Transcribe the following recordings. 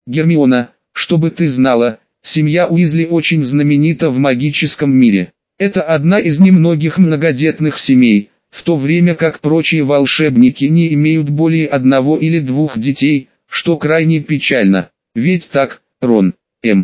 Гермиона, чтобы ты знала, семья Уизли очень знаменита в магическом мире. Это одна из немногих многодетных семей, в то время как прочие волшебники не имеют более одного или двух детей, что крайне печально. Ведь так, Рон?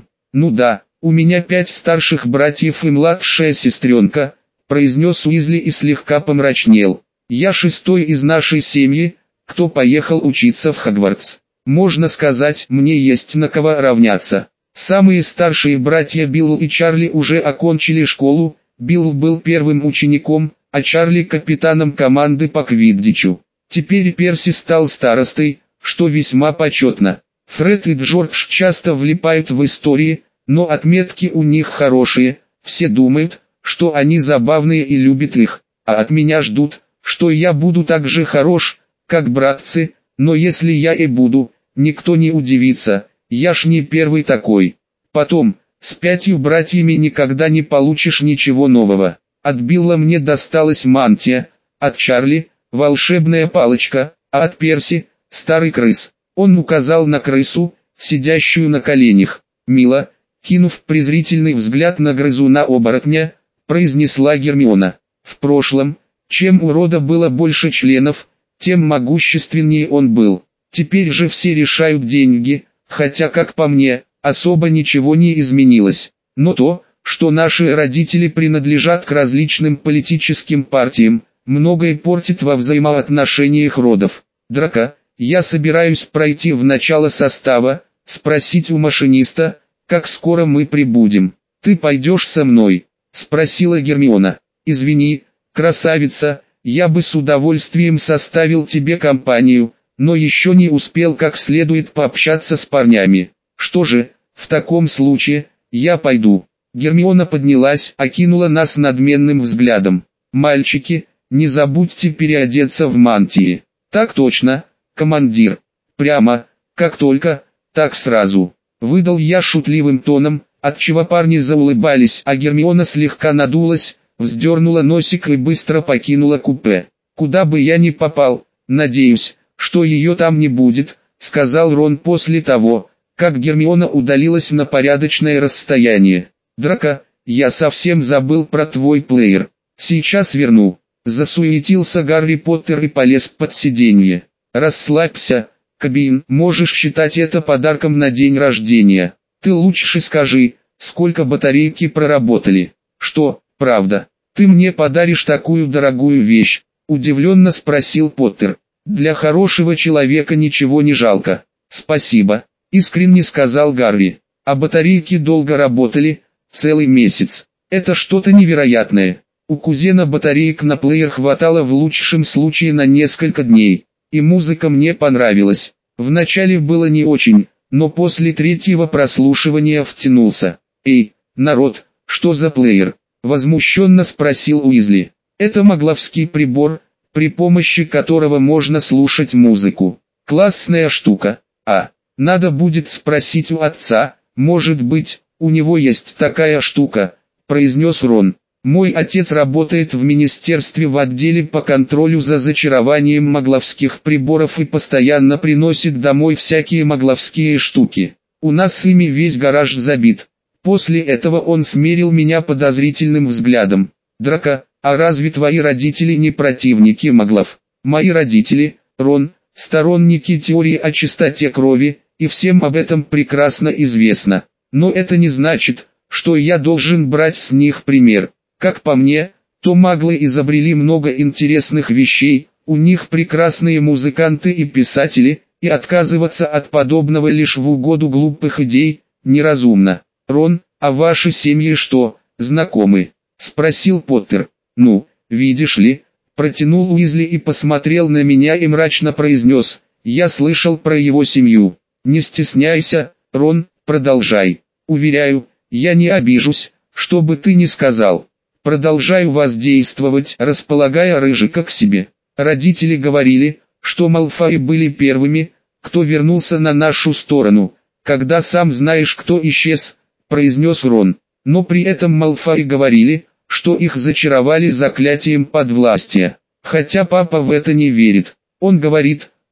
Ну да, у меня 5 старших братьев и младшая сестренка, произнес Уизли и слегка помрачнел. Я 6-й из нашей семьи, кто поехал учиться в Хогвартс. Можно сказать, мне есть на кого равняться. Самые старшие братья Билл и Чарли уже окончили школу, Билл был первым учеником, а Чарли капитаном команды по квиддичу. Теперь Перси стал старостой, что весьма почетно. Фред и Джордж часто влипают в истории, но отметки у них хорошие, все думают, что они забавные и любят их, а от меня ждут, что я буду так же хорош, как братцы, но если я и буду, никто не удивится, я ж не первый такой. Потом, с 5 братьями никогда не получишь ничего нового. От Билла мне досталась мантия, от Чарли – волшебная палочка, а от Перси – старый крыс. Он указал на крысу, сидящую на коленях. Мило, кинув презрительный взгляд на грызуна-оборотня, произнесла Гермиона. В прошлом, чем у рода было больше членов, тем могущественнее он был. Теперь же все решают деньги, хотя, как по мне, особо ничего не изменилось. Но то, что наши родители принадлежат к различным политическим партиям, многое портит во взаимоотношениях родов. Драко, я собираюсь пройти в начало состава, спросить у машиниста, как скоро мы прибудем. Ты пойдешь со мной? Спросила Гермиона. Извини, красавица, я бы с удовольствием составил тебе компанию, но еще не успел как следует пообщаться с парнями. Что же, в таком случае, я пойду. Гермиона поднялась, окинула нас надменным взглядом. Мальчики, не забудьте переодеться в мантии. Так точно, командир. Прямо, как только, так сразу. Выдал я шутливым тоном, отчего парни заулыбались, а Гермиона слегка надулась, вздернула носик и быстро покинула купе. Куда бы я ни попал, надеюсь, что ее там не будет, сказал Рон после того, как Гермиона удалилась на порядочное расстояние. Драко, я совсем забыл про твой плеер. Сейчас верну. Засуетился Гарри Поттер и полез под сиденье. Расслабься, Кабин, можешь считать это подарком на день рождения. Ты лучше скажи, сколько батарейки проработали. Что, правда, ты мне подаришь такую дорогую вещь? Удивленно спросил Поттер. Для хорошего человека ничего не жалко. Спасибо, искренне сказал Гарри. А батарейки долго работали, целый месяц. Это что-то невероятное. У кузена батареек на плеер хватало в лучшем случае на несколько дней. И музыка мне понравилась. Вначале было не очень, но после 3-го прослушивания втянулся. Эй, народ, что за плеер? Возмущенно спросил Уизли. Это магловский прибор, при помощи которого можно слушать музыку. Классная штука. Надо будет спросить у отца, может быть, у него есть такая штука, произнес Рон. Мой отец работает в министерстве в отделе по контролю за зачарованием магловских приборов и постоянно приносит домой всякие магловские штуки. У нас ими весь гараж забит. После этого он смерил меня подозрительным взглядом. Драко, а разве твои родители не противники маглов? Мои родители, Рон, сторонники теории о чистоте крови, и всем об этом прекрасно известно. Но это не значит, что я должен брать с них пример. Как по мне, то маглы изобрели много интересных вещей, у них прекрасные музыканты и писатели, и отказываться от подобного лишь в угоду глупых идей, неразумно. Рон, а ваши семьи что, знакомы? Спросил Поттер. Ну, видишь ли, протянул Уизли и посмотрел на меня и мрачно произнес, я слышал про его семью. Не стесняйся, Рон, продолжай. Уверяю, я не обижусь, что бы ты ни сказал. Продолжаю воздействовать, располагая Рыжика к себе. Родители говорили, что Малфои были первыми, кто вернулся на нашу сторону, когда сам знаешь кто исчез, произнес Рон. Но при этом Малфои говорили, что их зачаровали заклятием подвластия. Хотя папа в это не верит. Он говорит,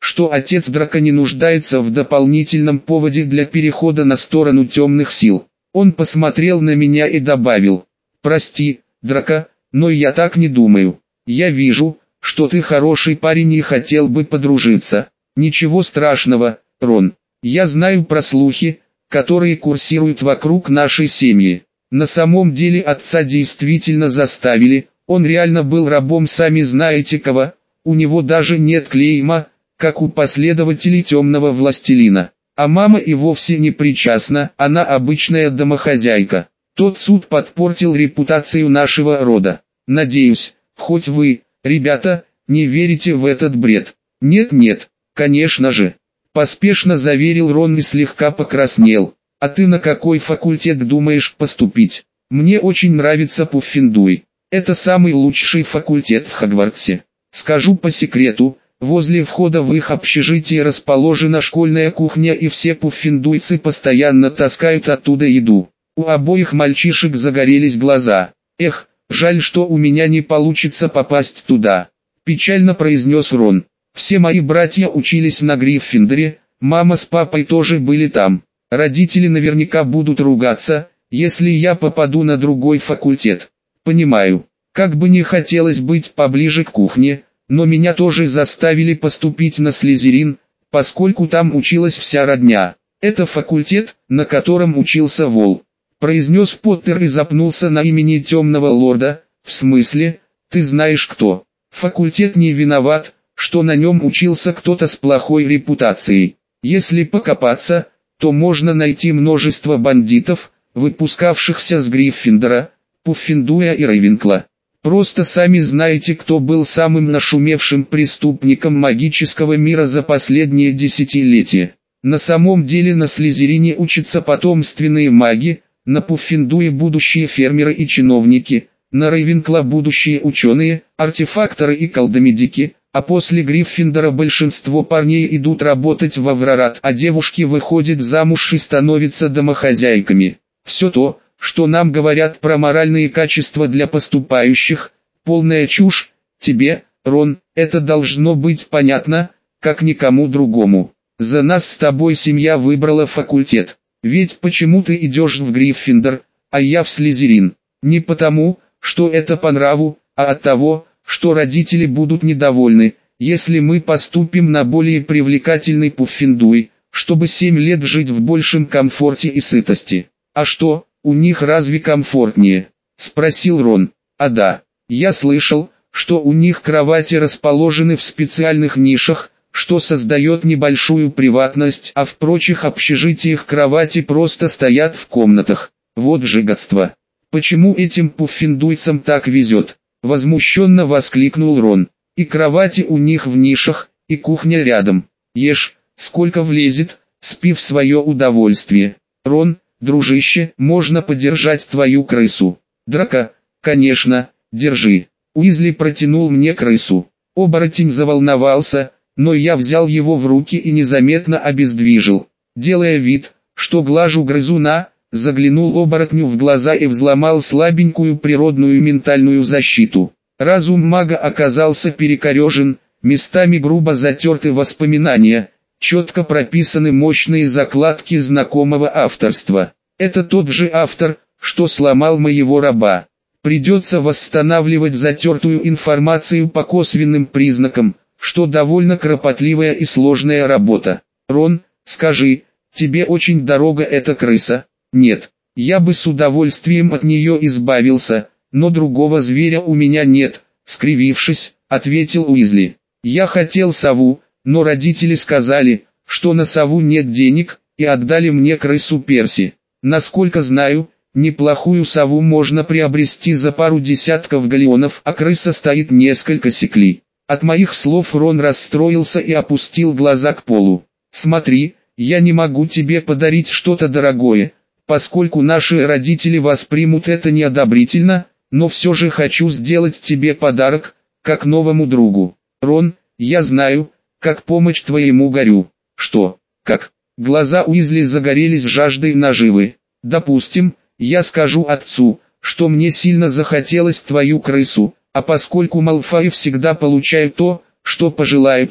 что отец Драка не нуждается в дополнительном поводе для перехода на сторону темных сил. Он посмотрел на меня и добавил: «Прости, Драка, но я так не думаю. Я вижу, что ты хороший парень и хотел бы подружиться. Ничего страшного, Рон. Я знаю про слухи, которые курсируют вокруг нашей семьи. На самом деле отца действительно заставили, он реально был рабом сами знаете кого, у него даже нет клейма, как у последователей темного властелина. А мама и вовсе не причастна, она обычная домохозяйка. Тот суд подпортил репутацию нашего рода. Надеюсь, хоть вы, ребята, не верите в этот бред». «Нет-нет, конечно же», — поспешно заверил Рон и слегка покраснел. «А ты на какой факультет думаешь поступить?» «Мне очень нравится Пуффендуй. Это самый лучший факультет в Хогвартсе. Скажу по секрету, возле входа в их общежитие расположена школьная кухня и все пуффендуйцы постоянно таскают оттуда еду». У обоих мальчишек загорелись глаза. «Эх, жаль, что у меня не получится попасть туда», — печально произнес Рон. «Все мои братья учились на Гриффиндоре, мама с папой тоже были там. Родители наверняка будут ругаться, если я попаду на другой факультет. Понимаю, как бы не хотелось быть поближе к кухне, но меня тоже заставили поступить на Слизерин, поскольку там училась вся родня. Это факультет, на котором учился Вол», — произнес Поттер и запнулся на имени темного лорда. «В смысле, ты знаешь кто?» «Факультет не виноват, что на нем учился кто-то с плохой репутацией. Если покопаться, то можно найти множество бандитов, выпускавшихся с Гриффиндора, Пуффендуя и Рейвенкла. Просто сами знаете, кто был самым нашумевшим преступником магического мира за последние десятилетия. На самом деле на Слизерине учатся потомственные маги, на Пуффендуе будущие фермеры и чиновники, на Рейвенкла будущие ученые, артефакторы и колдомедики, а после Гриффиндора большинство парней идут работать в Аврорат, а девушки выходят замуж и становятся домохозяйками. Все то, что нам говорят про моральные качества для поступающих, полная чушь. Тебе, Рон, это должно быть понятно, как никому другому. За нас с тобой семья выбрала факультет. Ведь почему ты идешь в Гриффиндор, а я в Слизерин? Не потому, что это по нраву, а от того, что родители будут недовольны, если мы поступим на более привлекательный Пуффендуй, чтобы 7 лет жить в большем комфорте и сытости. «А что, у них разве комфортнее?» — спросил Рон. «А да, я слышал, что у них кровати расположены в специальных нишах, что создает небольшую приватность, а в прочих общежитиях кровати просто стоят в комнатах. Вот же гадство! Почему этим пуффендуйцам так везет?» — возмущенно воскликнул Рон. «И кровати у них в нишах, и кухня рядом. Ешь, сколько влезет, спи в свое удовольствие. Рон, дружище, можно подержать твою крысу?» «Драка, конечно, держи». Уизли протянул мне крысу. Оборотень заволновался, но я взял его в руки и незаметно обездвижил. Делая вид, что глажу грызуна, заглянул оборотню в глаза и взломал слабенькую природную ментальную защиту. Разум мага оказался перекорежен, местами грубо затерты воспоминания, четко прописаны мощные закладки знакомого авторства. Это тот же автор, что сломал моего раба. Придется восстанавливать затертую информацию по косвенным признакам, что довольно кропотливая и сложная работа. «Рон, скажи, тебе очень дорога эта крыса?» «Нет, я бы с удовольствием от нее избавился, но другого зверя у меня нет», — скривившись, ответил Уизли. «Я хотел сову, но родители сказали, что на сову нет денег, и отдали мне крысу Перси. Насколько знаю, неплохую сову можно приобрести за пару десятков галеонов, а крыса стоит несколько секлей». От моих слов Рон расстроился и опустил глаза к полу. «Смотри, я не могу тебе подарить что-то дорогое, поскольку наши родители воспримут это неодобрительно, но все же хочу сделать тебе подарок, как новому другу. Рон, я знаю, как помочь твоему горю». «Что? Как?» Глаза Уизли загорелись жаждой наживы. «Допустим, я скажу отцу, что мне сильно захотелось твою крысу, а поскольку Малфои всегда получают то, что пожелают,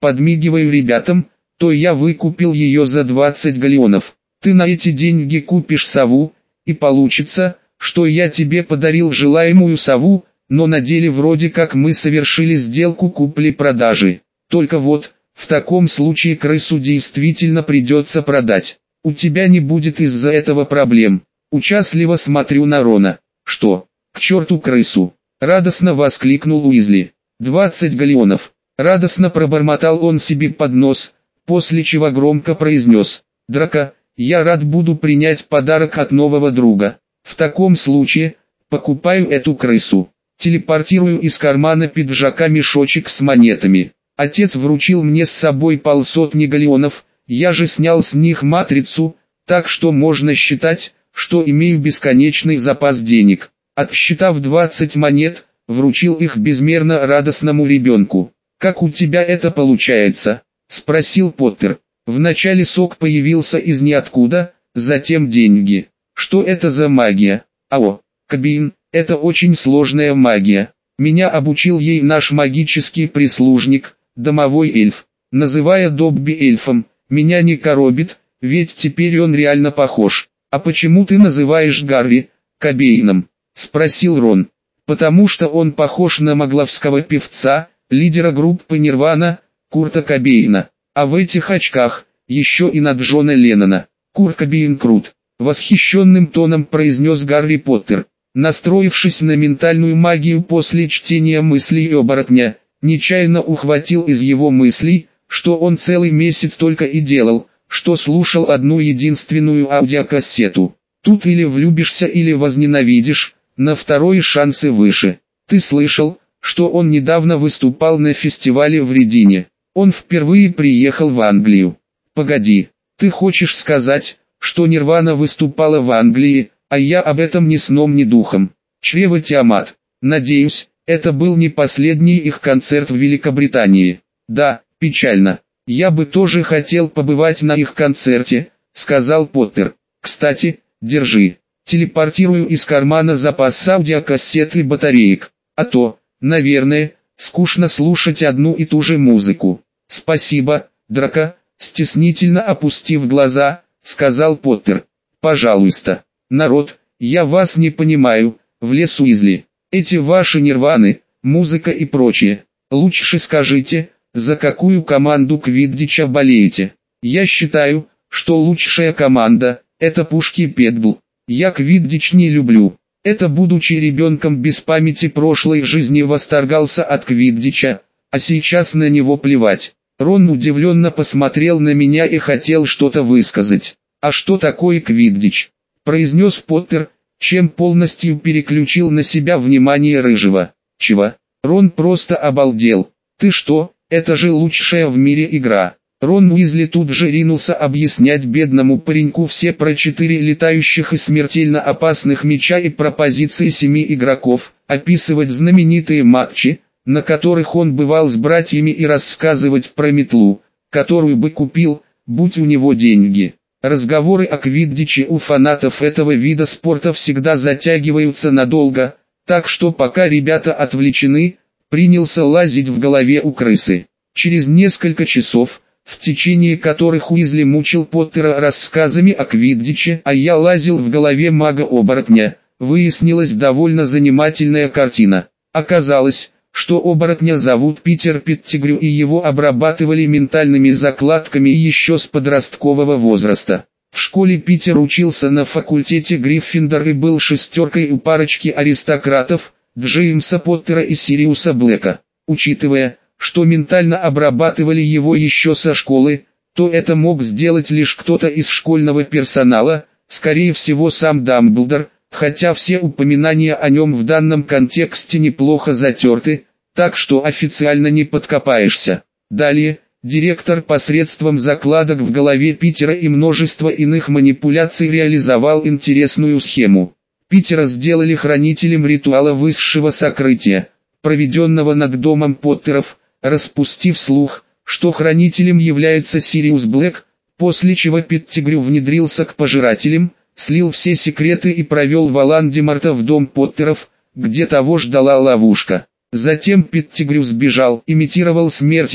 подмигиваю ребятам, то я выкупил ее за 20 галлеонов. Ты на эти деньги купишь сову, и получится, что я тебе подарил желаемую сову, но на деле вроде как мы совершили сделку купли-продажи. Только вот, в таком случае крысу действительно придется продать. У тебя не будет из-за этого проблем. Участливо смотрю на Рона. Что? К черту крысу! Радостно воскликнул Уизли. 20 галлеонов. Радостно пробормотал он себе под нос, после чего громко произнес: «Драко, я рад буду принять подарок от нового друга. В таком случае, покупаю эту крысу». Телепортирую из кармана пиджака мешочек с монетами. Отец вручил мне с собой 500 галлеонов, я же снял с них матрицу, так что можно считать, что имею бесконечный запас денег. Отсчитав 20 монет, вручил их безмерно радостному ребенку. «Как у тебя это получается?» – спросил Поттер. «Вначале сок появился из ниоткуда, затем деньги. Что это за магия?» «Ао, Кабин, это очень сложная магия. Меня обучил ей наш магический прислужник, домовой эльф. Называя Добби эльфом, меня не коробит, ведь теперь он реально похож». «А почему ты называешь Гарри Кобейном?» – спросил Рон. «Потому что он похож на магловского певца, лидера группы Нирвана, Курта Кобейна. А в этих очках, еще и на Джона Леннона. Курт Кобейн крут», – восхищенным тоном произнес Гарри Поттер. Настроившись на ментальную магию после чтения мыслей оборотня, нечаянно ухватил из его мыслей, что он целый месяц только и делал, что слушал одну единственную аудиокассету. Тут или влюбишься, или возненавидишь, на второй шансы выше. Ты слышал, что он недавно выступал на фестивале в Ридине? Он впервые приехал в Англию. Погоди, ты хочешь сказать, что Нирвана выступала в Англии, а я об этом ни сном ни духом? Чрево Тиамат. Надеюсь, это был не последний их концерт в Великобритании. Да, печально. Я бы тоже хотел побывать на их концерте, сказал Поттер. Кстати, держи. Телепортирую из кармана запас аудиокассет и батареек. А то, наверное, скучно слушать одну и ту же музыку. Спасибо, Драко, стеснительно опустив глаза, сказал Поттер. Пожалуйста. Народ, я вас не понимаю, влез Уизли. Эти ваши нирваны, музыка и прочее. Лучше скажите, за какую команду квиддича болеете? Я считаю, что лучшая команда – это Пушки Петбл. Я квиддич не люблю. Это, будучи ребенком без памяти прошлой жизни, восторгался от квиддича, а сейчас на него плевать. Рон удивленно посмотрел на меня и хотел что-то высказать. «А что такое квиддич?» – произнес Поттер, чем полностью переключил на себя внимание Рыжего. «Чего?» Рон просто обалдел. «Ты что, это же лучшая в мире игра!» Рон Уизли тут же ринулся объяснять бедному пареньку все про 4 летающих и смертельно опасных мяча и про позиции 7 игроков, описывать знаменитые матчи, на которых он бывал с братьями, и рассказывать про метлу, которую бы купил, будь у него деньги. Разговоры о квиддиче у фанатов этого вида спорта всегда затягиваются надолго, так что пока ребята отвлечены, принялся лазить в голове у крысы. Через несколько часов, в течение которых Уизли мучил Поттера рассказами о квиддиче, а я лазил в голове мага-оборотня, выяснилась довольно занимательная картина. Оказалось, что оборотня зовут Питер Петтигрю, и его обрабатывали ментальными закладками еще с подросткового возраста. В школе Питер учился на факультете Гриффиндор и был шестеркой у парочки аристократов, Джеймса Поттера и Сириуса Блэка. Учитывая, что ментально обрабатывали его еще со школы, то это мог сделать лишь кто-то из школьного персонала, скорее всего сам Дамблдор, хотя все упоминания о нем в данном контексте неплохо затерты, так что официально не подкопаешься. Далее, директор посредством закладок в голове Питера и множество иных манипуляций реализовал интересную схему. Питера сделали хранителем ритуала высшего сокрытия, проведенного над домом Поттеров, распустив слух, что хранителем является Сириус Блэк, после чего Петтигрю внедрился к пожирателям, слил все секреты и провел Волан-де-Морта в дом Поттеров, где того ждала ловушка. Затем Петтигрю сбежал, имитировал смерть и,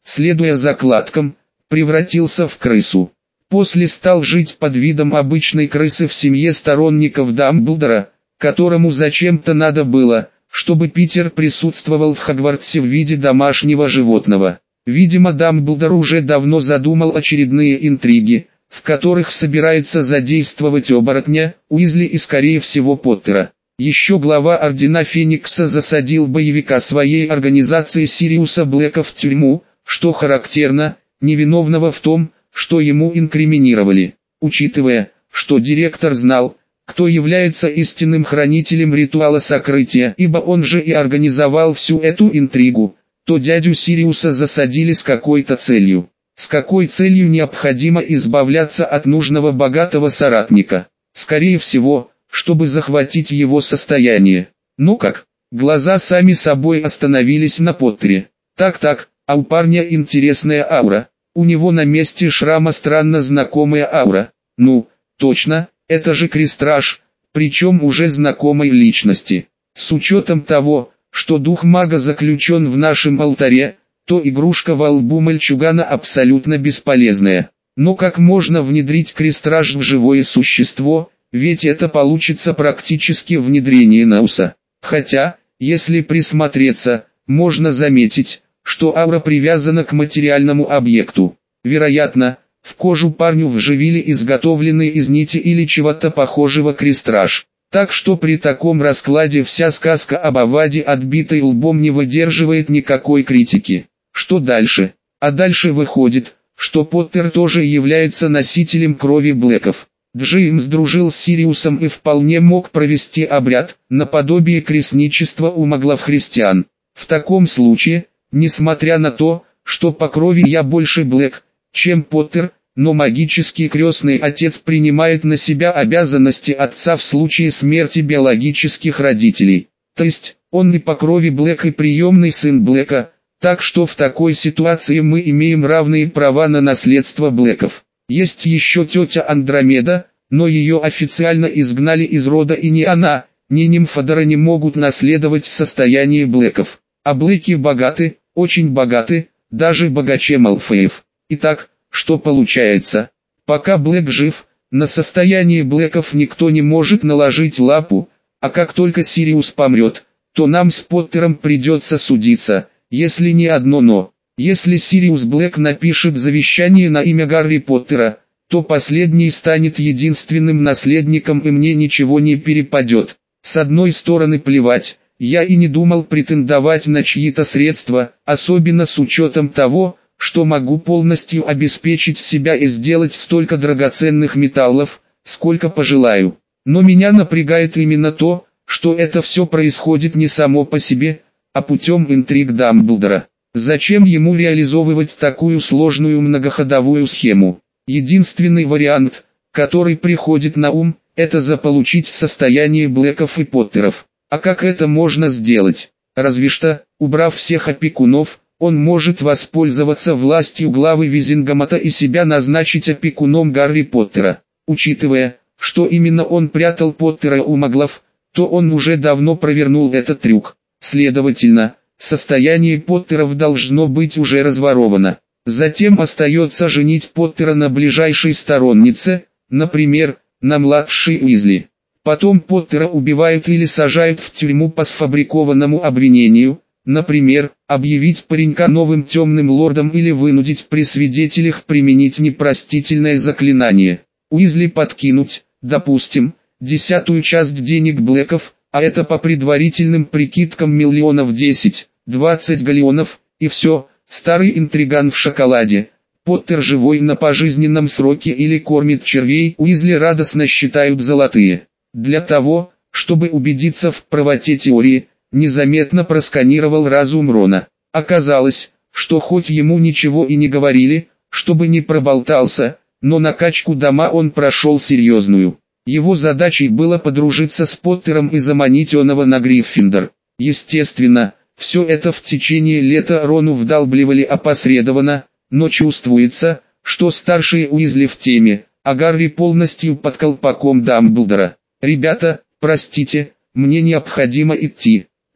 следуя закладкам, превратился в крысу. После стал жить под видом обычной крысы в семье сторонников Дамблдора, которому зачем-то надо было, чтобы Питер присутствовал в Хогвартсе в виде домашнего животного. Видимо, Дамблдор уже давно задумал очередные интриги, в которых собирается задействовать оборотня, Уизли и скорее всего Поттера. Еще глава Ордена Феникса засадил боевика своей организации Сириуса Блэка в тюрьму, что характерно, невиновного в том, что ему инкриминировали. Учитывая, что директор знал, кто является истинным хранителем ритуала сокрытия, ибо он же и организовал всю эту интригу, то дядю Сириуса засадили с какой-то целью. С какой целью необходимо избавляться от нужного богатого соратника? Скорее всего, чтобы захватить его состояние. Ну как? Глаза сами собой остановились на Поттере. Так, а у парня интересная аура. У него на месте шрама странно знакомая аура. Ну, точно, это же Крестраж, причем уже знакомой личности. С учетом того, что дух мага заключен в нашем алтаре, то игрушка во лбу мальчугана абсолютно бесполезная. Но как можно внедрить Крестраж в живое существо, ведь это получится практически внедрение Науса. Хотя, если присмотреться, можно заметить, что аура привязана к материальному объекту. Вероятно, в кожу парню вживили изготовленный из нити или чего-то похожего Крестраж. Так что при таком раскладе вся сказка об Аваде, отбитой лбом, не выдерживает никакой критики. Что дальше? А дальше выходит, что Поттер тоже является носителем крови Блэков. Джеймс дружил с Сириусом и вполне мог провести обряд, наподобие крестничества у маглов-христиан. В таком случае, несмотря на то, что по крови я больше Блэк, чем Поттер, но магический крестный отец принимает на себя обязанности отца в случае смерти биологических родителей. То есть, он и по крови Блэк и приемный сын Блэка, так что в такой ситуации мы имеем равные права на наследство Блэков. Есть еще тетя Андромеда, но ее официально изгнали из рода, и ни она, ни Нимфодора не могут наследовать состояние Блэков. А Блэки богаты, очень богаты, даже богаче Малфоев. Итак, что получается? Пока Блэк жив, на состояние Блэков никто не может наложить лапу, а как только Сириус помрет, то нам с Поттером придется судиться, если не одно но. Если Сириус Блэк напишет завещание на имя Гарри Поттера, то последний станет единственным наследником и мне ничего не перепадет. С одной стороны плевать, я и не думал претендовать на чьи-то средства, особенно с учетом того, что могу полностью обеспечить себя и сделать столько драгоценных металлов, сколько пожелаю. Но меня напрягает именно то, что это все происходит не само по себе, а путем интриг Дамблдора. Зачем ему реализовывать такую сложную многоходовую схему? Единственный вариант, который приходит на ум, это заполучить состояние Блэков и Поттеров. А как это можно сделать? Разве что, убрав всех опекунов, он может воспользоваться властью главы Визингамата и себя назначить опекуном Гарри Поттера. Учитывая, что именно он прятал Поттера у маглов, то он уже давно провернул этот трюк. Следовательно, состояние Поттеров должно быть уже разворовано. Затем остается женить Поттера на ближайшей стороннице, например, на младшей Уизли. Потом Поттера убивают или сажают в тюрьму по сфабрикованному обвинению, например, объявить паренька новым темным лордом или вынудить при свидетелях применить непростительное заклинание. Уизли подкинуть, допустим, 10-ю часть денег Блэков, а это по предварительным прикидкам миллионов 10-20 галлеонов, и все, старый интриган в шоколаде. Поттер живой на пожизненном сроке или кормит червей, Уизли радостно считают золотые. Для того, чтобы убедиться в правоте теории, незаметно просканировал разум Рона. Оказалось, что хоть ему ничего и не говорили, чтобы не проболтался, но накачку дома он прошел серьезную. Его задачей было подружиться с Поттером и заманить оного на Гриффиндор. Естественно, все это в течение лета Рону вдалбливали опосредованно, но чувствуется, что старшие Уизли в теме, а Гарри полностью под колпаком Дамблдора. «Ребята, простите, мне необходимо идти.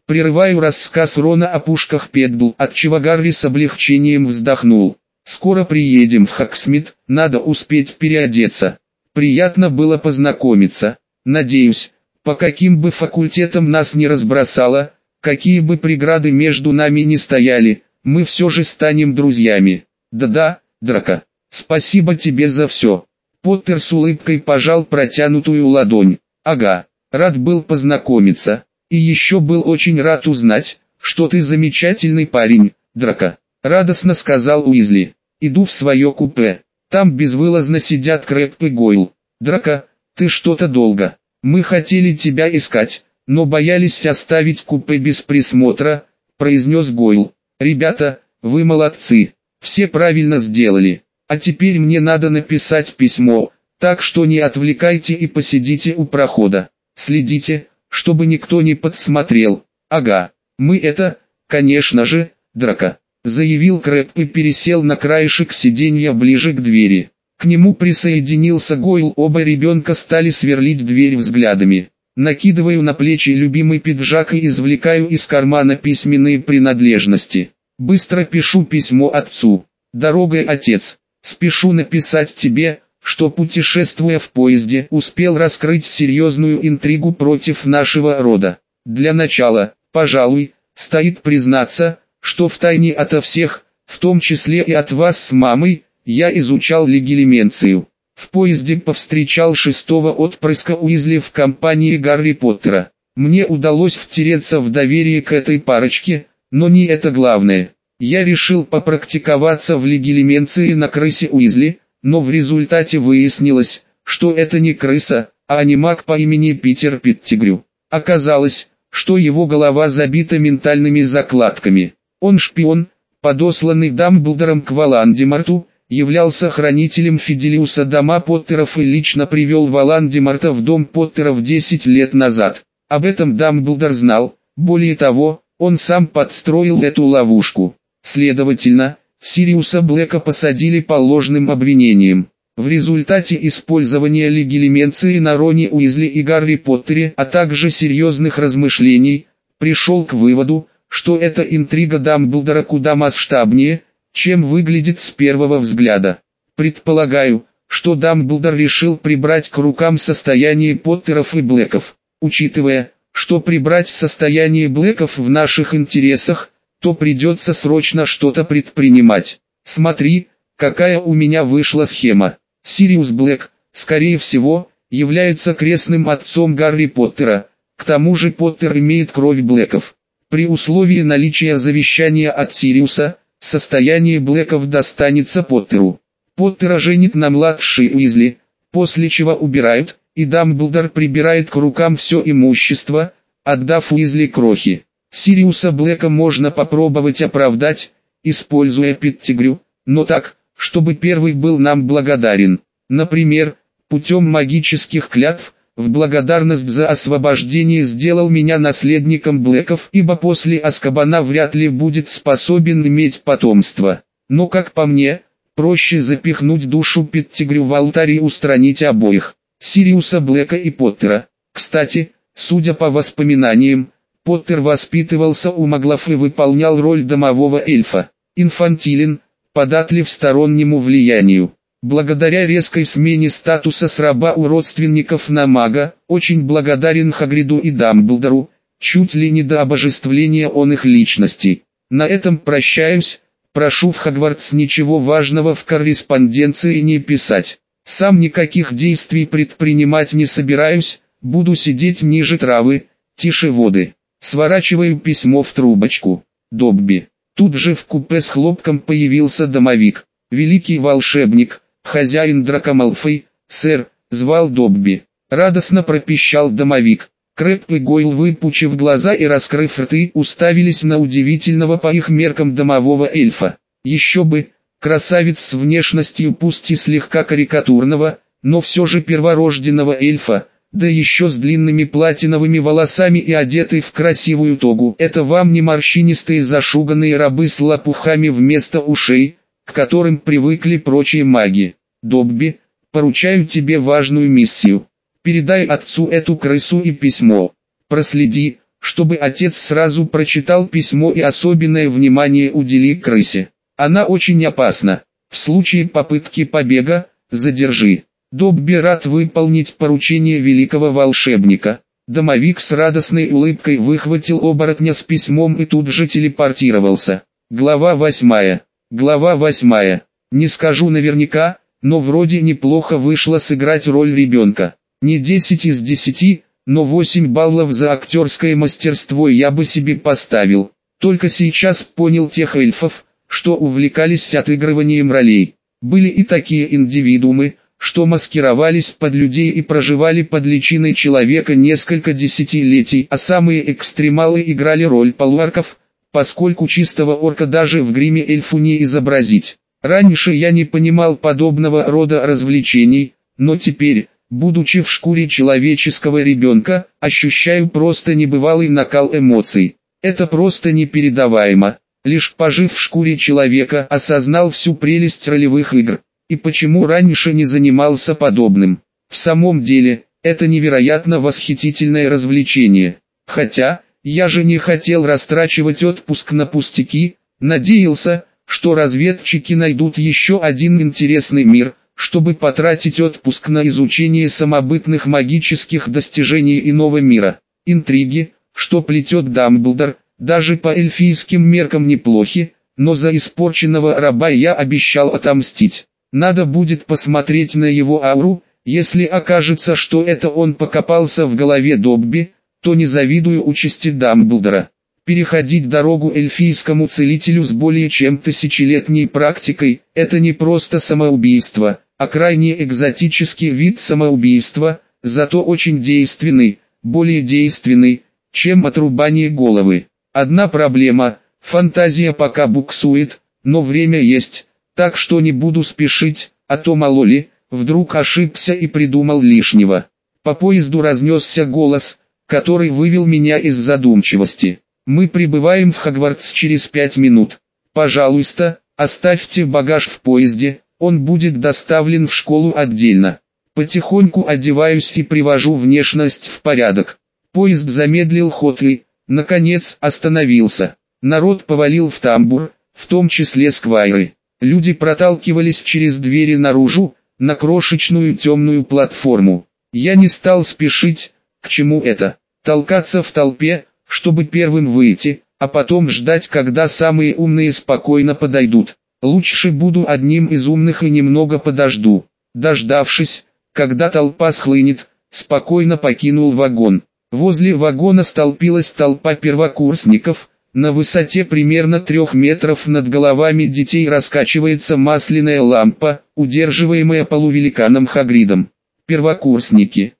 Прерываю рассказ Рона о пушках Педбл, отчего Гарри с облегчением вздохнул. Скоро приедем в Хоксмит, надо успеть переодеться. Приятно было познакомиться. Надеюсь, по каким бы факультетам нас не разбросало, какие бы преграды между нами не стояли, мы все же станем друзьями. Да-да, Драко, спасибо тебе за все. Поттер с улыбкой пожал протянутую ладонь. Ага, рад был познакомиться, и еще был очень рад узнать, что ты замечательный парень, Драко. Радостно сказал Уизли. Иду в свое купе. Там безвылазно сидят Крэб и Гойл. Драко, ты что-то долго. Мы хотели тебя искать, но боялись оставить купе без присмотра, произнес Гойл. Ребята, вы молодцы. Все правильно сделали. А теперь мне надо написать письмо, так что не отвлекайте и посидите у прохода. Следите, чтобы никто не подсмотрел. Ага, мы это, конечно же, Драко, заявил Крэб и пересел на краешек сиденья ближе к двери. К нему присоединился Гойл, оба ребенка стали сверлить дверь взглядами. Накидываю на плечи любимый пиджак и извлекаю из кармана письменные принадлежности. Быстро пишу письмо отцу. Дорогой, отец, спешу написать тебе, что, путешествуя в поезде, успел раскрыть серьезную интригу против нашего рода. Для начала, пожалуй, стоит признаться, что втайне ото всех, в том числе и от вас с мамой, я изучал легилименцию. В поезде повстречал шестого отпрыска Уизли в компании Гарри Поттера. Мне удалось втереться в доверие к этой парочке, но не это главное. Я решил попрактиковаться в легилименции на крысе Уизли, но в результате выяснилось, что это не крыса, а анимак по имени Питер Петтигрю. Оказалось, что его голова забита ментальными закладками. Он шпион, подосланный Дамблдором к Волан-де-Морту, являлся хранителем Фиделиуса дома Поттеров и лично привел Волан-де-Морта в дом Поттеров 10 лет назад. Об этом Дамблдор знал, более того, он сам подстроил эту ловушку. Следовательно, Сириуса Блэка посадили по ложным обвинениям. В результате использования легилименции на Роне Уизли и Гарри Поттере, а также серьезных размышлений, пришел к выводу, что эта интрига Дамблдора куда масштабнее, чем выглядит с первого взгляда. Предполагаю, что Дамблдор решил прибрать к рукам состояние Поттеров и Блэков. Учитывая, что прибрать состояние Блэков в наших интересах, то придется срочно что-то предпринимать. Смотри, какая у меня вышла схема. Сириус Блэк, скорее всего, является крестным отцом Гарри Поттера. К тому же Поттер имеет кровь Блэков. При условии наличия завещания от Сириуса, состояние Блэков достанется Поттеру. Поттера женит на младшей Уизли, после чего убирают, и Дамблдор прибирает к рукам все имущество, отдав Уизли крохи. Сириуса Блэка можно попробовать оправдать, используя Петтигрю, но так, чтобы первый был нам благодарен. Например, путем магических клятв, в благодарность за освобождение сделал меня наследником Блэков, ибо после Азкабана вряд ли будет способен иметь потомство. Но как по мне, проще запихнуть душу Петтигрю в алтарь и устранить обоих, Сириуса Блэка и Поттера. Кстати, судя по воспоминаниям, Поттер воспитывался у маглов и выполнял роль домового эльфа. Инфантилен, податлив стороннему влиянию. Благодаря резкой смене статуса с раба у родственников на мага, очень благодарен Хагриду и Дамблдору, чуть ли не до обожествления он их личностей. На этом прощаюсь, прошу в Хогвартс ничего важного в корреспонденции не писать. Сам никаких действий предпринимать не собираюсь, буду сидеть ниже травы, тише воды. Сворачиваю письмо в трубочку. Добби. Тут же в купе с хлопком появился домовик. Великий волшебник, хозяин Драко Малфой, сэр, звал Добби. Радостно пропищал домовик. Крэб и Гойл, выпучив глаза и раскрыв рты, уставились на удивительного по их меркам домового эльфа. Еще бы, красавец с внешностью пусть и слегка карикатурного, но все же перворожденного эльфа, да еще с длинными платиновыми волосами и одетый в красивую тогу. Это вам не морщинистые зашуганные рабы с лопухами вместо ушей, к которым привыкли прочие маги. Добби, поручаю тебе важную миссию. Передай отцу эту крысу и письмо. Проследи, чтобы отец сразу прочитал письмо и особенное внимание удели крысе. Она очень опасна. В случае попытки побега, задержи. Добби рад выполнить поручение великого волшебника. Домовик с радостной улыбкой выхватил оборотня с письмом и тут же телепортировался. Глава 8. Глава 8. Не скажу наверняка, но вроде неплохо вышло сыграть роль ребенка. Не 10 из 10, но 8 баллов за актерское мастерство я бы себе поставил. Только сейчас понял тех эльфов, что увлекались отыгрыванием ролей. Были и такие индивидуумы, что маскировались под людей и проживали под личиной человека несколько десятилетий, а самые экстремалы играли роль полуорков, поскольку чистого орка даже в гриме эльфу не изобразить. Раньше я не понимал подобного рода развлечений, но теперь, будучи в шкуре человеческого ребенка, ощущаю просто небывалый накал эмоций. Это просто непередаваемо. Лишь пожив в шкуре человека, осознал всю прелесть ролевых игр. И почему раньше не занимался подобным? В самом деле, это невероятно восхитительное развлечение. Хотя, я же не хотел растрачивать отпуск на пустяки, надеялся, что разведчики найдут еще один интересный мир, чтобы потратить отпуск на изучение самобытных магических достижений иного мира. Интриги, что плетет Дамблдор, даже по эльфийским меркам неплохи, но за испорченного раба я обещал отомстить. Надо будет посмотреть на его ауру, если окажется, что это он покопался в голове Добби, то не завидую участи Дамблдора. Переходить дорогу эльфийскому целителю с более чем тысячелетней практикой – это не просто самоубийство, а крайне экзотический вид самоубийства, зато очень действенный, более действенный, чем отрубание головы. Одна проблема – фантазия пока буксует, но время есть, так что не буду спешить, а то мало ли, вдруг ошибся и придумал лишнего. По поезду разнесся голос, который вывел меня из задумчивости. Мы прибываем в Хогвартс через 5 минут. Пожалуйста, оставьте багаж в поезде, он будет доставлен в школу отдельно. Потихоньку одеваюсь и привожу внешность в порядок. Поезд замедлил ход и, наконец, остановился. Народ повалил в тамбур, в том числе сквайры. Люди проталкивались через двери наружу, на крошечную темную платформу. Я не стал спешить, к чему это? Толкаться в толпе, чтобы первым выйти, а потом ждать, когда самые умные спокойно подойдут. Лучше буду одним из умных и немного подожду. Дождавшись, когда толпа схлынет, спокойно покинул вагон. Возле вагона столпилась толпа первокурсников. На высоте примерно 3 метров над головами детей раскачивается масляная лампа, удерживаемая полувеликаном Хагридом. Первокурсники,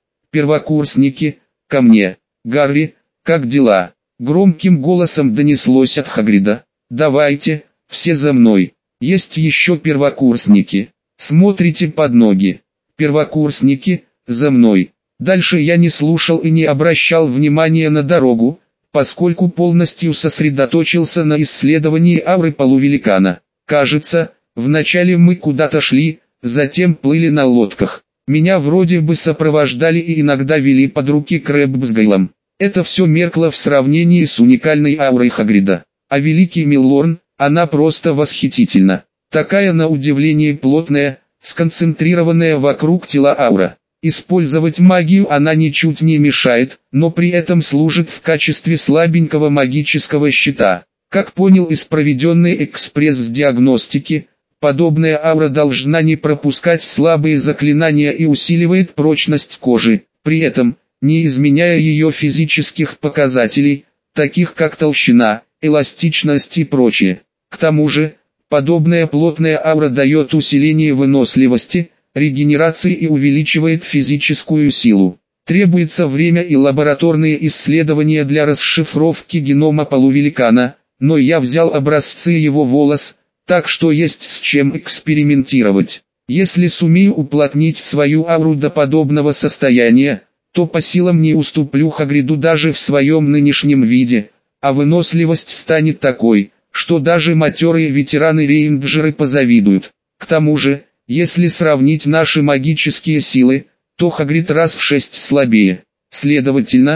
ко мне. Гарри, как дела? Громким голосом донеслось от Хагрида. Давайте, все за мной. Есть еще первокурсники. Смотрите под ноги. Первокурсники, за мной. Дальше я не слушал и не обращал внимания на дорогу, поскольку полностью сосредоточился на исследовании ауры полувеликана. Кажется, вначале мы куда-то шли, затем плыли на лодках. Меня вроде бы сопровождали и иногда вели под руки Крэбб с Гайлом. Это все меркло в сравнении с уникальной аурой Хагрида. А великий Милорн, она просто восхитительна. Такая на удивление плотная, сконцентрированная вокруг тела аура. Использовать магию она ничуть не мешает, но при этом служит в качестве слабенького магического щита. Как понял из проведенной экспресс-диагностики, подобная аура должна не пропускать слабые заклинания и усиливает прочность кожи, при этом, не изменяя ее физических показателей, таких как толщина, эластичность и прочее. К тому же, подобная плотная аура дает усиление выносливости, регенерации и увеличивает физическую силу. Требуется время и лабораторные исследования для расшифровки генома полувеликана, но я взял образцы его волос, так что есть с чем экспериментировать. Если сумею уплотнить свою ауру до подобного состояния, то по силам не уступлю Хагриду даже в своем нынешнем виде, а выносливость станет такой, что даже матерые ветераны-рейнджеры позавидуют. К тому же, если сравнить наши магические силы, то Хагрид раз в 6 слабее. Следовательно,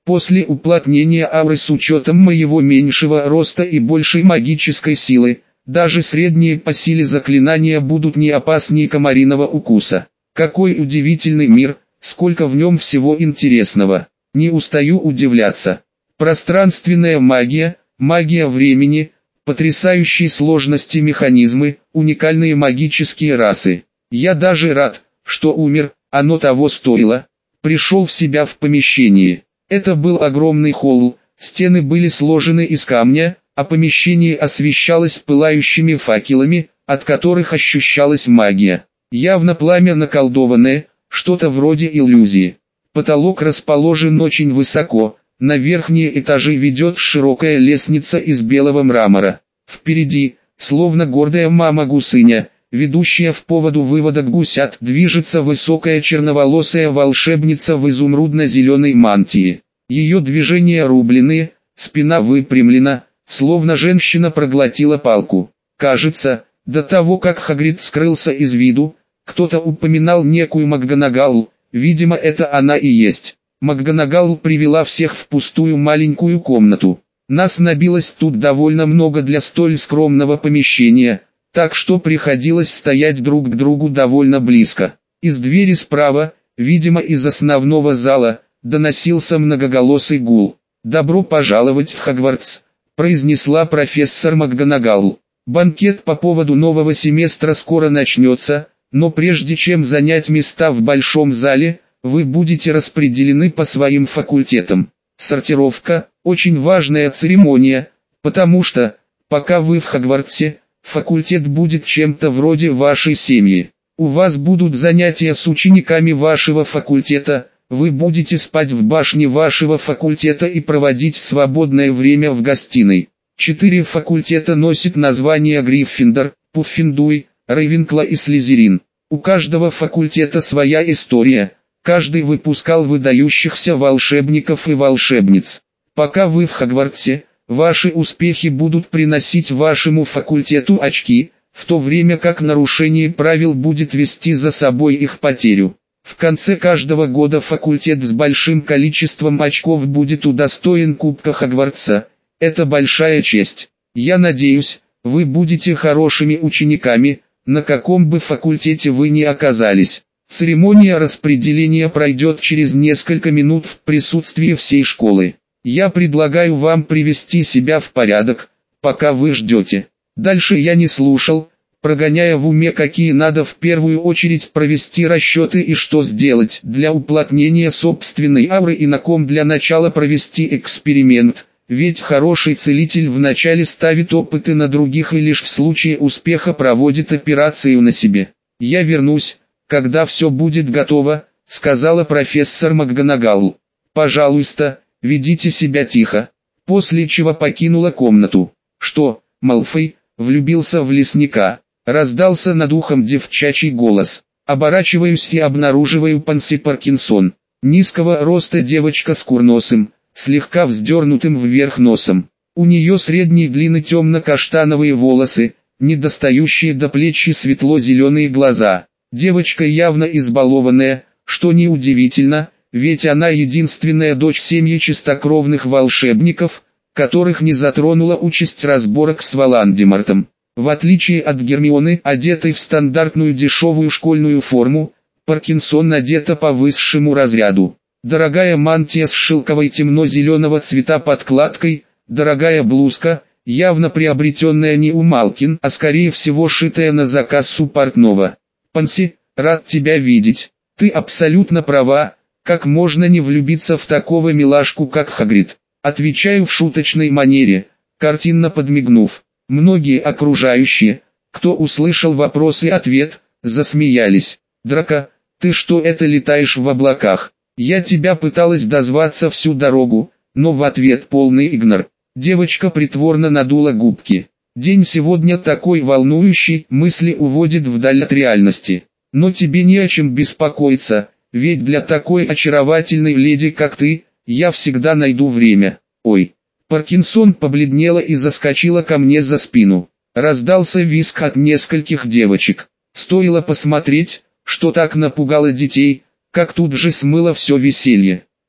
После уплотнения ауры с учетом моего меньшего роста и большей магической силы, даже средние по силе заклинания будут не опаснее комариного укуса. Какой удивительный мир, сколько в нем всего интересного. Не устаю удивляться. Пространственная магия, магия времени, потрясающие сложности механизмы, уникальные магические расы. Я даже рад, что умер, оно того стоило. Пришел в себя в помещении. Это был огромный холл, стены были сложены из камня, а помещение освещалось пылающими факелами, от которых ощущалась магия. Явно пламя наколдованное, что-то вроде иллюзии. Потолок расположен очень высоко, на верхние этажи ведет широкая лестница из белого мрамора. Впереди, словно гордая мама-гусыня, ведущая в поводу выводок гусят, движется высокая черноволосая волшебница в изумрудно-зеленой мантии. Ее движения рубленые, спина выпрямлена, словно женщина проглотила палку. Кажется, до того как Хагрид скрылся из виду, кто-то упоминал некую МакГонагал, видимо это она и есть. МакГонагал привела всех в пустую маленькую комнату. Нас набилось тут довольно много для столь скромного помещения, так что приходилось стоять друг к другу довольно близко. Из двери справа, видимо из основного зала, доносился многоголосый гул. «Добро пожаловать в Хогвартс», — произнесла профессор МакГонагал. «Банкет по поводу нового семестра скоро начнется, но прежде чем занять места в большом зале, вы будете распределены по своим факультетам. Сортировка – очень важная церемония, потому что, пока вы в Хогвартсе, факультет будет чем-то вроде вашей семьи. У вас будут занятия с учениками вашего факультета, вы будете спать в башне вашего факультета и проводить свободное время в гостиной. 4 факультета носят названия Гриффиндор, Пуффендуй, Рейвенкла и Слизерин. У каждого факультета своя история, каждый выпускал выдающихся волшебников и волшебниц. Пока вы в Хогвартсе, ваши успехи будут приносить вашему факультету очки, в то время как нарушение правил будет вести за собой их потерю. В конце каждого года факультет с большим количеством очков будет удостоен Кубка Хогвартса. Это большая честь. Я надеюсь, вы будете хорошими учениками, на каком бы факультете вы ни оказались. Церемония распределения пройдет через несколько минут в присутствии всей школы. Я предлагаю вам привести себя в порядок, пока вы ждете. Дальше я не слушал, прогоняя в уме какие надо в первую очередь провести расчеты и что сделать для уплотнения собственной ауры и на ком для начала провести эксперимент. Ведь хороший целитель вначале ставит опыты на других и лишь в случае успеха проводит операцию на себе. «Я вернусь, когда все будет готово», — сказала профессор МакГонагал. «Пожалуйста, ведите себя тихо», после чего покинула комнату. «Что, Малфой, влюбился в лесника?» — раздался над ухом девчачий голос. Оборачиваюсь и обнаруживаю Панси Паркинсон. Низкого роста девочка с курносым, слегка вздернутым вверх носом. У нее средней длины темно-каштановые волосы, недостающие до плеч и светло-зеленые глаза. Девочка явно избалованная, что неудивительно, ведь она единственная дочь семьи чистокровных волшебников, которых не затронула участь разборок с Волан-де-Мортом. В отличие от Гермионы, одетой в стандартную дешевую школьную форму, Паркинсон одета по высшему разряду. Дорогая мантия с шелковой темно-зеленого цвета подкладкой, дорогая блузка, явно приобретенная не у Малкин, а скорее всего шитая на заказ у портного. «Панси, рад тебя видеть. Ты абсолютно права, как можно не влюбиться в такого милашку как Хагрид?» Отвечаю в шуточной манере, картинно подмигнув. Многие окружающие, кто услышал вопрос и ответ, засмеялись. «Драко, ты что это летаешь в облаках? Я тебя пыталась дозваться всю дорогу», но в ответ полный игнор. Девочка притворно надула губки. День сегодня такой волнующий, мысли уводят вдаль от реальности. Но тебе не о чем беспокоиться, ведь для такой очаровательной леди как ты, я всегда найду время. Ой. Паркинсон побледнела и заскочила ко мне за спину. Раздался визг от нескольких девочек. Стоило посмотреть, что так напугало детей, как тут же смыло все веселье.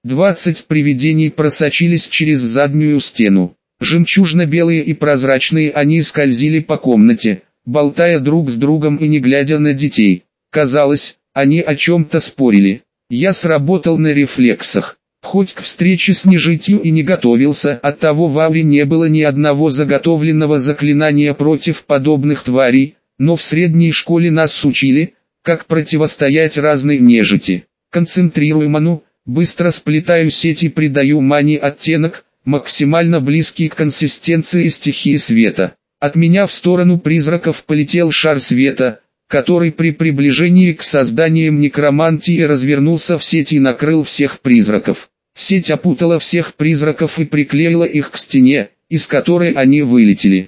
20 привидений просочились через заднюю стену. Жемчужно-белые и прозрачные они скользили по комнате, болтая друг с другом и не глядя на детей. Казалось, они о чем-то спорили. Я сработал на рефлексах. Хоть к встрече с нежитью и не готовился, оттого в ауре не было ни одного заготовленного заклинания против подобных тварей, но в средней школе нас учили, как противостоять разной нежити. Концентрирую ману, быстро сплетаю сети и придаю мане оттенок, максимально близкий к консистенции стихии света. От меня в сторону призраков полетел шар света, который при приближении к созданиям некромантии развернулся в сеть и накрыл всех призраков. Сеть опутала всех призраков и приклеила их к стене, из которой они вылетели.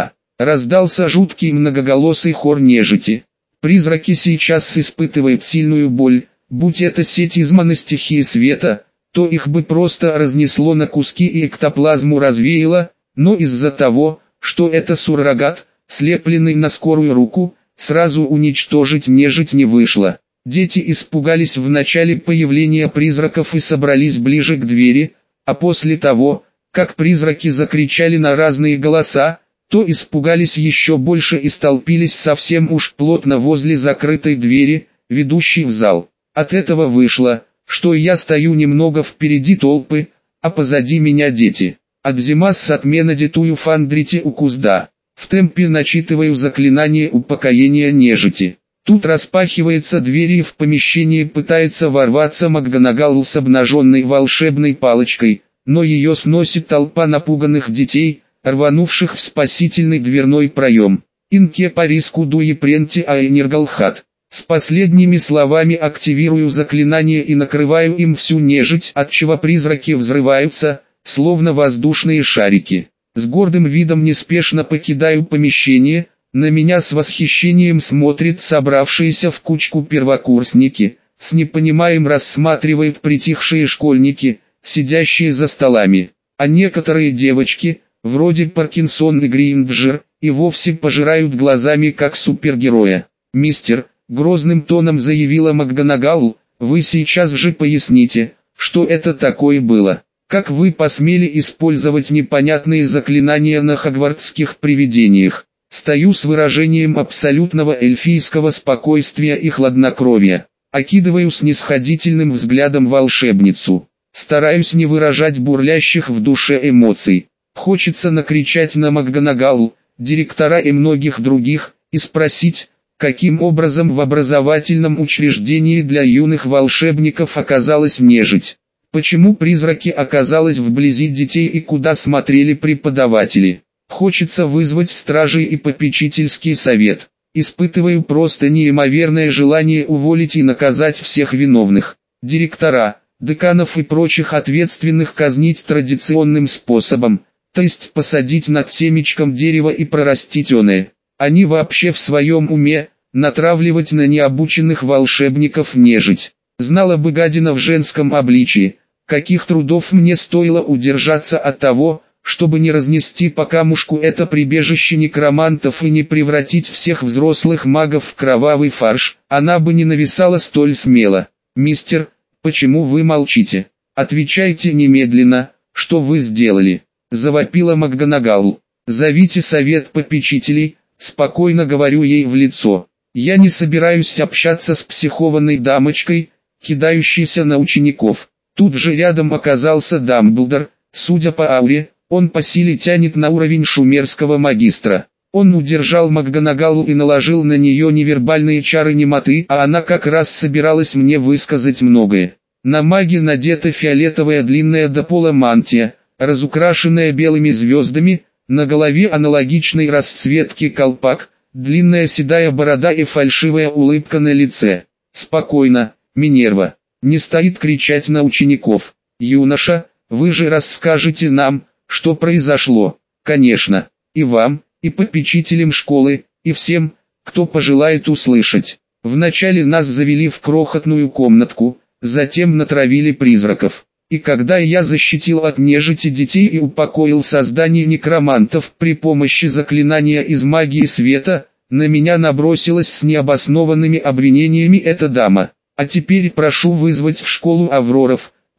Раздался жуткий многоголосый хор нежити. Призраки сейчас испытывают сильную боль, будь это сеть измана стихии света, то их бы просто разнесло на куски и эктоплазму развеяло, но из-за того, что это суррогат, слепленный на скорую руку, сразу уничтожить нежить не вышло. Дети испугались в начале появления призраков и собрались ближе к двери, а после того, как призраки закричали на разные голоса, то испугались еще больше и столпились совсем уж плотно возле закрытой двери, ведущей в зал. От этого вышло, что я стою немного впереди толпы, а позади меня дети. Адзимас отмена детую фандрите укузда. В темпе начитываю заклинание упокоения нежити. Тут распахивается дверь и в помещение пытается ворваться Макганагалл с обнаженной волшебной палочкой, но ее сносит толпа напуганных детей, рванувших в спасительный дверной проем. Инке Париску дуи пренти аэнергалхат. С последними словами активирую заклинание и накрываю им всю нежить, отчего призраки взрываются, словно воздушные шарики. С гордым видом неспешно покидаю помещение, на меня с восхищением смотрят собравшиеся в кучку первокурсники, с непониманием рассматривают притихшие школьники, сидящие за столами. А некоторые девочки, вроде Паркинсон и Гринджер, и вовсе пожирают глазами как супергероя. «Мистер», — грозным тоном заявила Макганагалл, — «вы сейчас же поясните, что это такое было. Как вы посмели использовать непонятные заклинания на хогвартских привидениях?» Стою с выражением абсолютного эльфийского спокойствия и хладнокровия. Окидываю снисходительным взглядом волшебницу. Стараюсь не выражать бурлящих в душе эмоций. Хочется накричать на Макганагалл, директора и многих других, и спросить, каким образом в образовательном учреждении для юных волшебников оказалась нежить. Почему призраки оказались вблизи детей и куда смотрели преподаватели. Хочется вызвать стражей и попечительский совет. Испытываю просто неимоверное желание уволить и наказать всех виновных. Директора, деканов и прочих ответственных казнить традиционным способом, то есть посадить над семечком дерева и прорастить оное. Они вообще в своем уме, натравливать на необученных волшебников нежить. Знала бы гадина в женском обличии, каких трудов мне стоило удержаться от того, чтобы не разнести по камушку это прибежище некромантов и не превратить всех взрослых магов в кровавый фарш, она бы не нависала столь смело. «Мистер, почему вы молчите? Отвечайте немедленно, что вы сделали?» — завопила Макганагалл. «Зовите совет попечителей», — спокойно говорю ей в лицо. «Я не собираюсь общаться с психованной дамочкой, кидающейся на учеников». Тут же рядом оказался Дамблдор, судя по ауре, он по силе тянет на уровень шумерского магистра. Он удержал Макганагалл и наложил на нее невербальные чары немоты, а она как раз собиралась мне высказать многое. На маге надета фиолетовая длинная до пола мантия, разукрашенная белыми звездами, на голове аналогичной расцветки колпак, длинная седая борода и фальшивая улыбка на лице. «Спокойно, Минерва, не стоит кричать на учеников. Юноша, вы же расскажете нам, что произошло. Конечно, и вам, и попечителям школы, и всем, кто пожелает услышать. Вначале нас завели в крохотную комнатку, затем натравили призраков. И когда я защитил от нежити детей и упокоил создание некромантов при помощи заклинания из магии света, на меня набросилась с необоснованными обвинениями эта дама. А теперь прошу вызвать в школу Авроров,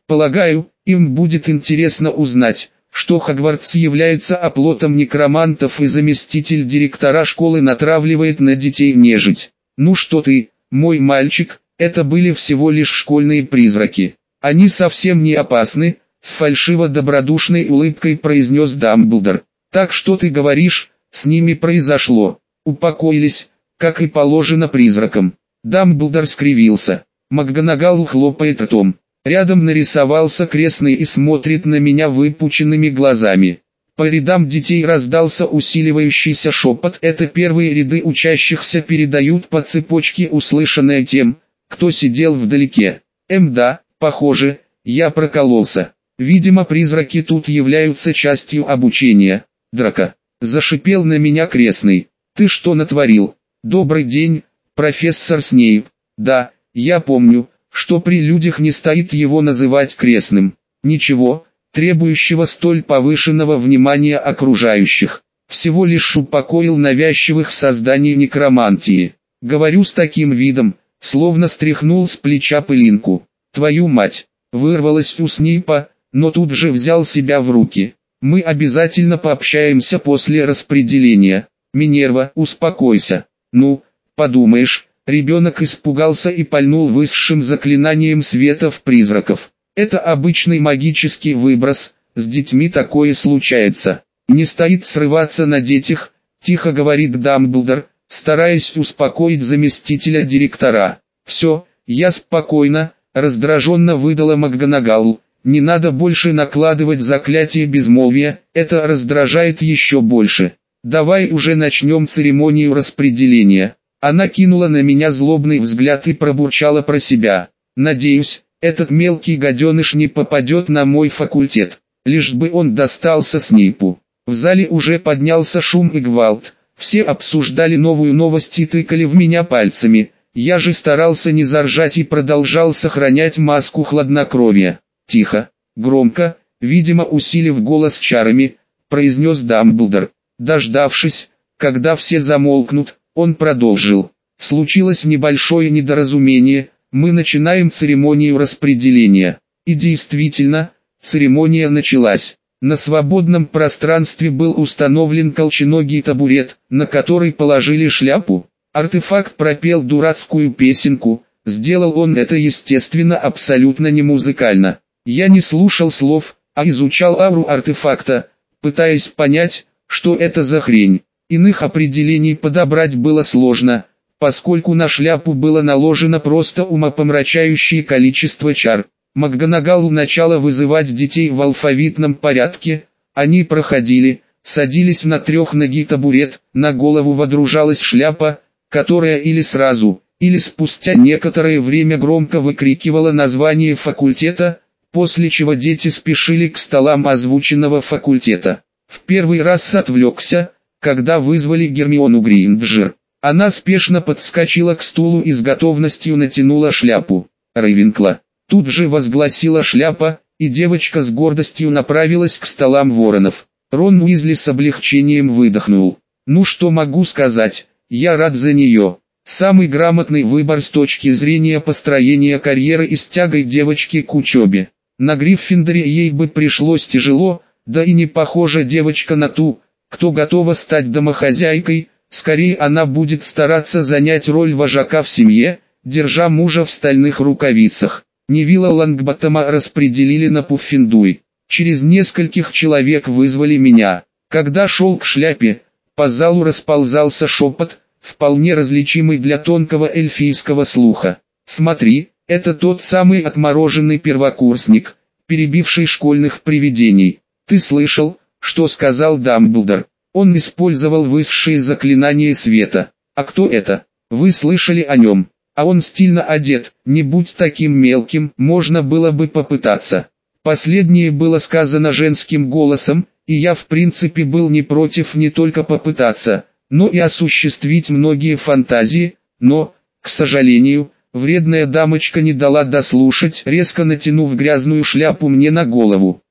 Полагаю, им будет интересно узнать, что Хогвартс является оплотом некромантов и заместитель директора школы натравливает на детей нежить. Ну что ты, мой мальчик, это были всего лишь школьные призраки. Они совсем не опасны, с фальшиво-добродушной улыбкой произнес Дамблдор. Так что ты говоришь, с ними произошло? Упокоились, как и положено призракам. Дамблдор скривился. МакГонагал хлопает ртом. Рядом нарисовался крестный и смотрит на меня выпученными глазами. По рядам детей раздался усиливающийся шепот. Это первые ряды учащихся передают по цепочке услышанное тем, кто сидел вдалеке. Да, похоже, я прокололся. Видимо, призраки тут являются частью обучения. Драко. Зашипел на меня крестный. Ты что натворил? Добрый день, профессор Снейп. Да, я помню, что при людях не стоит его называть крестным. Ничего, требующего столь повышенного внимания окружающих. Всего лишь упокоил навязчивых созданий некромантии. Говорю с таким видом, словно стряхнул с плеча пылинку. Твою мать! Вырвалось у Снейпа, но тут же взял себя в руки. Мы обязательно пообщаемся после распределения. Минерва, успокойся. Ну, подумаешь, ребенок испугался и пальнул высшим заклинанием света в призраков. Это обычный магический выброс, с детьми такое случается. Не стоит срываться на детях, тихо говорит Дамблдор, стараясь успокоить заместителя директора. Все, я спокойно, раздраженно выдала МакГонагал. Не надо больше накладывать заклятие безмолвия, это раздражает еще больше. Давай уже начнем церемонию распределения. Она кинула на меня злобный взгляд и пробурчала про себя. Надеюсь, этот мелкий гаденыш не попадет на мой факультет. Лишь бы он достался Снейпу. В зале уже поднялся шум и гвалт. Все обсуждали новую новость и тыкали в меня пальцами. Я же старался не заржать и продолжал сохранять маску хладнокровия. Тихо, громко, видимо усилив голос чарами, произнес Дамблдор. Дождавшись, когда все замолкнут, он продолжил. Случилось небольшое недоразумение, мы начинаем церемонию распределения. И действительно, церемония началась. На свободном пространстве был установлен колченогий табурет, на который положили шляпу. Артефакт пропел дурацкую песенку, сделал он это естественно абсолютно не музыкально. Я не слушал слов, а изучал ауру артефакта, пытаясь понять, что это за хрень. Иных определений подобрать было сложно, поскольку на шляпу было наложено просто умопомрачающее количество чар. МакГонагал начала вызывать детей в алфавитном порядке, они проходили, садились на трехногий табурет, на голову водружалась шляпа, которая или сразу, или спустя некоторое время громко выкрикивала название факультета, после чего дети спешили к столам озвученного факультета. В первый раз отвлекся, когда вызвали Гермиону Грейнджер. Она спешно подскочила к стулу и с готовностью натянула шляпу. Рейвенкла. Тут же возгласила шляпа, и девочка с гордостью направилась к столам воронов. Рон Уизли с облегчением выдохнул. Ну что могу сказать, я рад за нее. Самый грамотный выбор с точки зрения построения карьеры и с тягой девочки к учебе. На Гриффиндоре ей бы пришлось тяжело, да и не похожа девочка на ту, кто готова стать домохозяйкой, скорее она будет стараться занять роль вожака в семье, держа мужа в стальных рукавицах. Невилла Лонгботтома распределили на Пуффендуй. Через нескольких человек вызвали меня. Когда шел к шляпе, по залу расползался шепот, вполне различимый для тонкого эльфийского слуха. «Смотри, это тот самый отмороженный первокурсник, перебивший школьных привидений. Ты слышал, что сказал Дамблдор? Он использовал высшие заклинания света. А кто это? Вы слышали о нем? А он стильно одет, не будь таким мелким, можно было бы попытаться». Последнее было сказано женским голосом, и я в принципе был не против не только попытаться, но и осуществить многие фантазии, но, к сожалению, вредная дамочка не дала дослушать, резко натянув грязную шляпу мне на голову.